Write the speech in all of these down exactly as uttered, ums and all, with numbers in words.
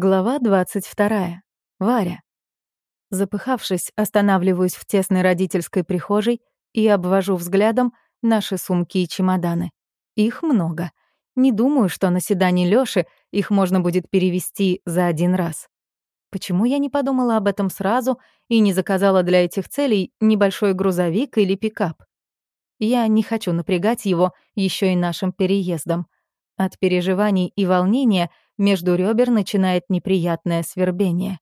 Глава двадцать вторая. Варя. Запыхавшись, останавливаюсь в тесной родительской прихожей и обвожу взглядом наши сумки и чемоданы. Их много. Не думаю, что на седане Лёши их можно будет перевезти за один раз. Почему я не подумала об этом сразу и не заказала для этих целей небольшой грузовик или пикап? Я не хочу напрягать его еще и нашим переездом. От переживаний и волнения между ребер начинает неприятное свербение.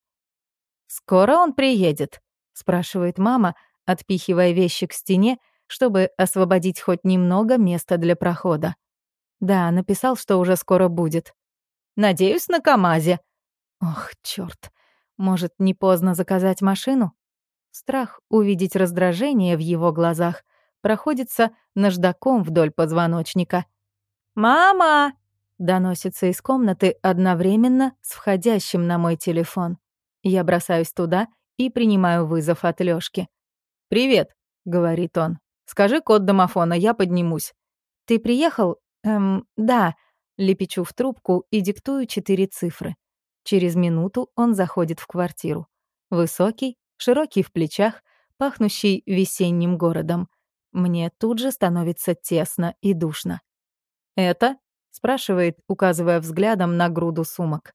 «Скоро он приедет?» — спрашивает мама, отпихивая вещи к стене, чтобы освободить хоть немного места для прохода. Да, написал, что уже скоро будет. «Надеюсь, на КамАЗе». Ох, чёрт. Может, не поздно заказать машину? Страх увидеть раздражение в его глазах проходится наждаком вдоль позвоночника. «Мама!» — доносится из комнаты одновременно с входящим на мой телефон. Я бросаюсь туда и принимаю вызов от Лёшки. «Привет», — говорит он. «Скажи код домофона, я поднимусь». «Ты приехал?» «Эм, да». Лепечу в трубку и диктую четыре цифры. Через минуту он заходит в квартиру. Высокий, широкий в плечах, пахнущий весенним городом. Мне тут же становится тесно и душно. «Это?» — спрашивает, указывая взглядом на груду сумок.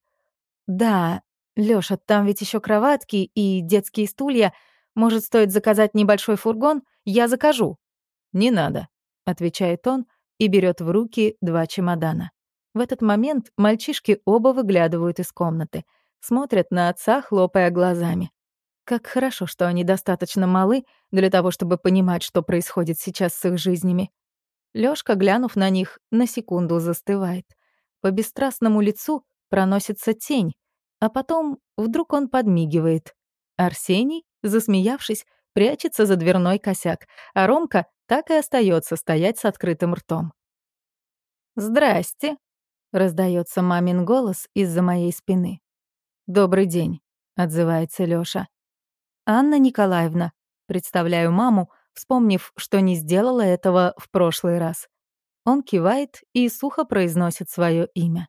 «Да, Лёша, там ведь ещё кроватки и детские стулья. Может, стоит заказать небольшой фургон? Я закажу». «Не надо», — отвечает он и берёт в руки два чемодана. В этот момент мальчишки оба выглядывают из комнаты, смотрят на отца, хлопая глазами. Как хорошо, что они достаточно малы для того, чтобы понимать, что происходит сейчас с их жизнями. Лёшка, глянув на них, на секунду застывает. По бесстрастному лицу проносится тень, а потом вдруг он подмигивает. Арсений, засмеявшись, прячется за дверной косяк, а Ромка так и остается стоять с открытым ртом. «Здрасте», — раздается мамин голос из-за моей спины. «Добрый день», — отзывается Лёша. «Анна Николаевна», — представляю маму, вспомнив, что не сделала этого в прошлый раз. Он кивает и сухо произносит свое имя.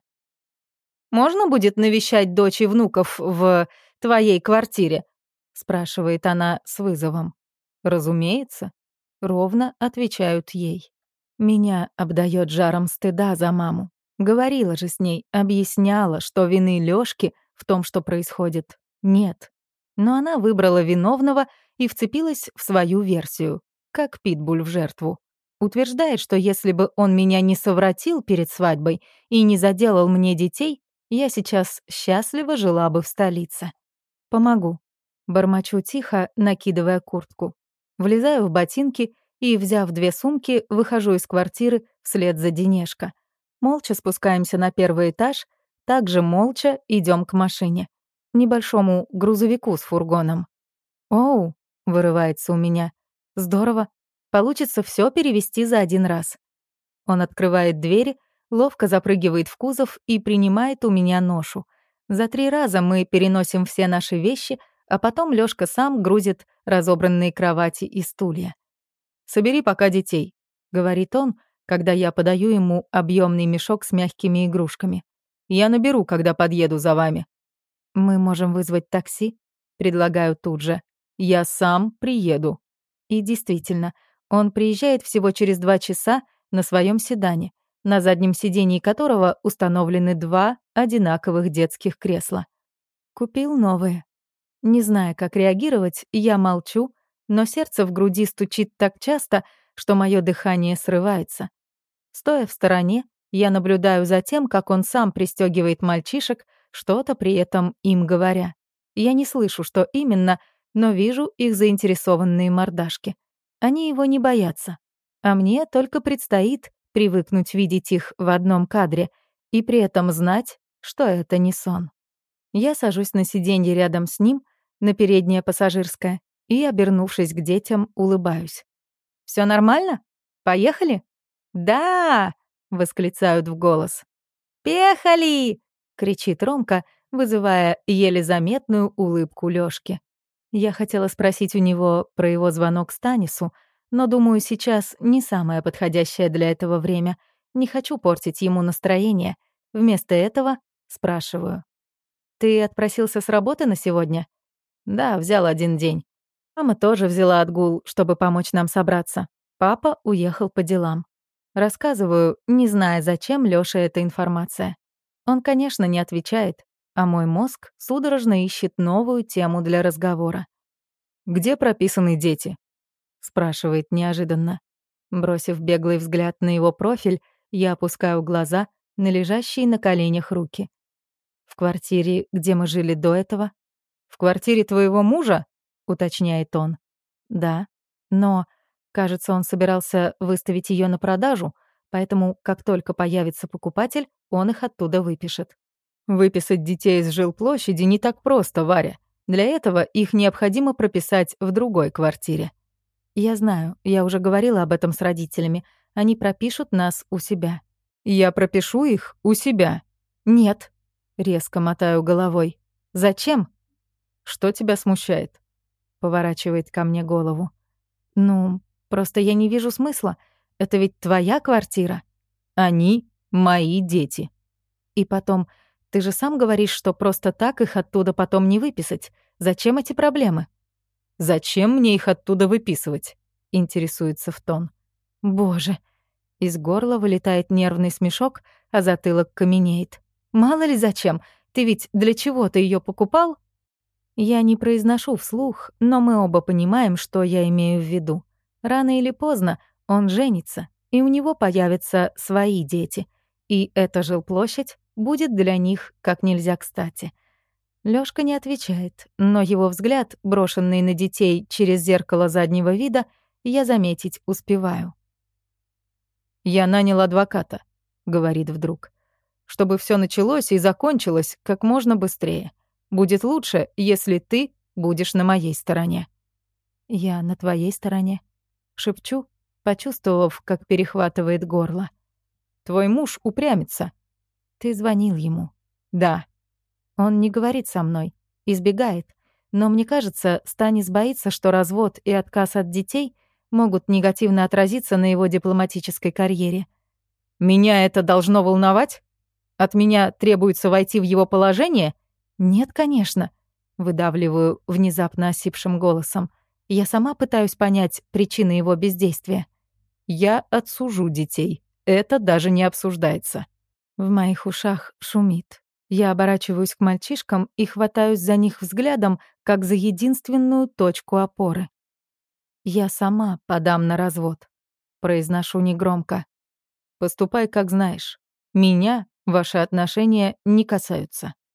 «Можно будет навещать дочь и внуков в твоей квартире?» — спрашивает она с вызовом. «Разумеется», — ровно отвечают ей. Меня обдает жаром стыда за маму. Говорила же с ней, объясняла, что вины Лёшки в том, что происходит, нет. Но она выбрала виновного и вцепилась в свою версию, как питбуль в жертву. Утверждает, что если бы он меня не совратил перед свадьбой и не заделал мне детей, я сейчас счастливо жила бы в столице. Помогу. Бормочу тихо, накидывая куртку. Влезаю в ботинки и, взяв две сумки, выхожу из квартиры вслед за Денешко. Молча спускаемся на первый этаж, также молча идем к машине. Небольшому грузовику с фургоном. «Оу», — вырывается у меня. «Здорово. Получится все перевести за один раз». Он открывает двери, ловко запрыгивает в кузов и принимает у меня ношу. За три раза мы переносим все наши вещи, а потом Лёшка сам грузит разобранные кровати и стулья. «Собери пока детей», — говорит он, когда я подаю ему объемный мешок с мягкими игрушками. «Я наберу, когда подъеду за вами». «Мы можем вызвать такси?» — предлагаю тут же. «Я сам приеду». И действительно, он приезжает всего через два часа на своем седане, на заднем сидении которого установлены два одинаковых детских кресла. Купил новые. Не зная, как реагировать, я молчу, но сердце в груди стучит так часто, что мое дыхание срывается. Стоя в стороне, я наблюдаю за тем, как он сам пристегивает мальчишек, что-то при этом им говоря. Я не слышу, что именно, но вижу их заинтересованные мордашки. Они его не боятся. А мне только предстоит привыкнуть видеть их в одном кадре и при этом знать, что это не сон. Я сажусь на сиденье рядом с ним, на переднее пассажирское, и, обернувшись к детям, улыбаюсь. «Всё нормально? Поехали?» «Да!» — восклицают в голос. «Пехали!» — кричит Ромка, вызывая еле заметную улыбку Лёшки. Я хотела спросить у него про его звонок Станису, но, думаю, сейчас не самое подходящее для этого время. Не хочу портить ему настроение. Вместо этого спрашиваю. Ты отпросился с работы на сегодня? Да, взял один день. Мама тоже взяла отгул, чтобы помочь нам собраться. Папа уехал по делам. Рассказываю, не зная, зачем Лёше эта информация. Он, конечно, не отвечает, а мой мозг судорожно ищет новую тему для разговора. «Где прописаны дети?» — спрашивает неожиданно. Бросив беглый взгляд на его профиль, я опускаю глаза на лежащие на коленях руки. «В квартире, где мы жили до этого?» «В квартире твоего мужа?» — уточняет он. «Да, но, кажется, он собирался выставить ее на продажу, поэтому, как только появится покупатель, он их оттуда выпишет». «Выписать детей из жилплощади не так просто, Варя. Для этого их необходимо прописать в другой квартире». «Я знаю, я уже говорила об этом с родителями. Они пропишут нас у себя». «Я пропишу их у себя». «Нет», — резко мотаю головой. «Зачем?» «Что тебя смущает?» — поворачивает ко мне голову. «Ну, просто я не вижу смысла. Это ведь твоя квартира». «Они мои дети». «И потом, ты же сам говоришь, что просто так их оттуда потом не выписать. Зачем эти проблемы?» «Зачем мне их оттуда выписывать?» — интересуется в тон. «Боже». Из горла вылетает нервный смешок, а затылок каменеет. «Мало ли зачем. Ты ведь для чего-то ее покупал?» Я не произношу вслух, но мы оба понимаем, что я имею в виду. Рано или поздно он женится, и у него появятся свои дети. И эта жилплощадь будет для них как нельзя кстати. Лёшка не отвечает, но его взгляд, брошенный на детей через зеркало заднего вида, я заметить успеваю. «Я нанял адвоката», — говорит вдруг, «чтобы всё началось и закончилось как можно быстрее. Будет лучше, если ты будешь на моей стороне». «Я на твоей стороне», — шепчу, почувствовав, как перехватывает горло. «Твой муж упрямится». «Ты звонил ему?» «Да». Он не говорит со мной, избегает, но мне кажется, Станис боится, что развод и отказ от детей могут негативно отразиться на его дипломатической карьере. «Меня это должно волновать? От меня требуется войти в его положение?» «Нет, конечно», — выдавливаю внезапно осипшим голосом. Я сама пытаюсь понять причины его бездействия. «Я отсужу детей. Это даже не обсуждается». В моих ушах шумит. Я оборачиваюсь к мальчишкам и хватаюсь за них взглядом, как за единственную точку опоры. «Я сама подам на развод», — произношу негромко. «Поступай, как знаешь. Меня ваши отношения не касаются».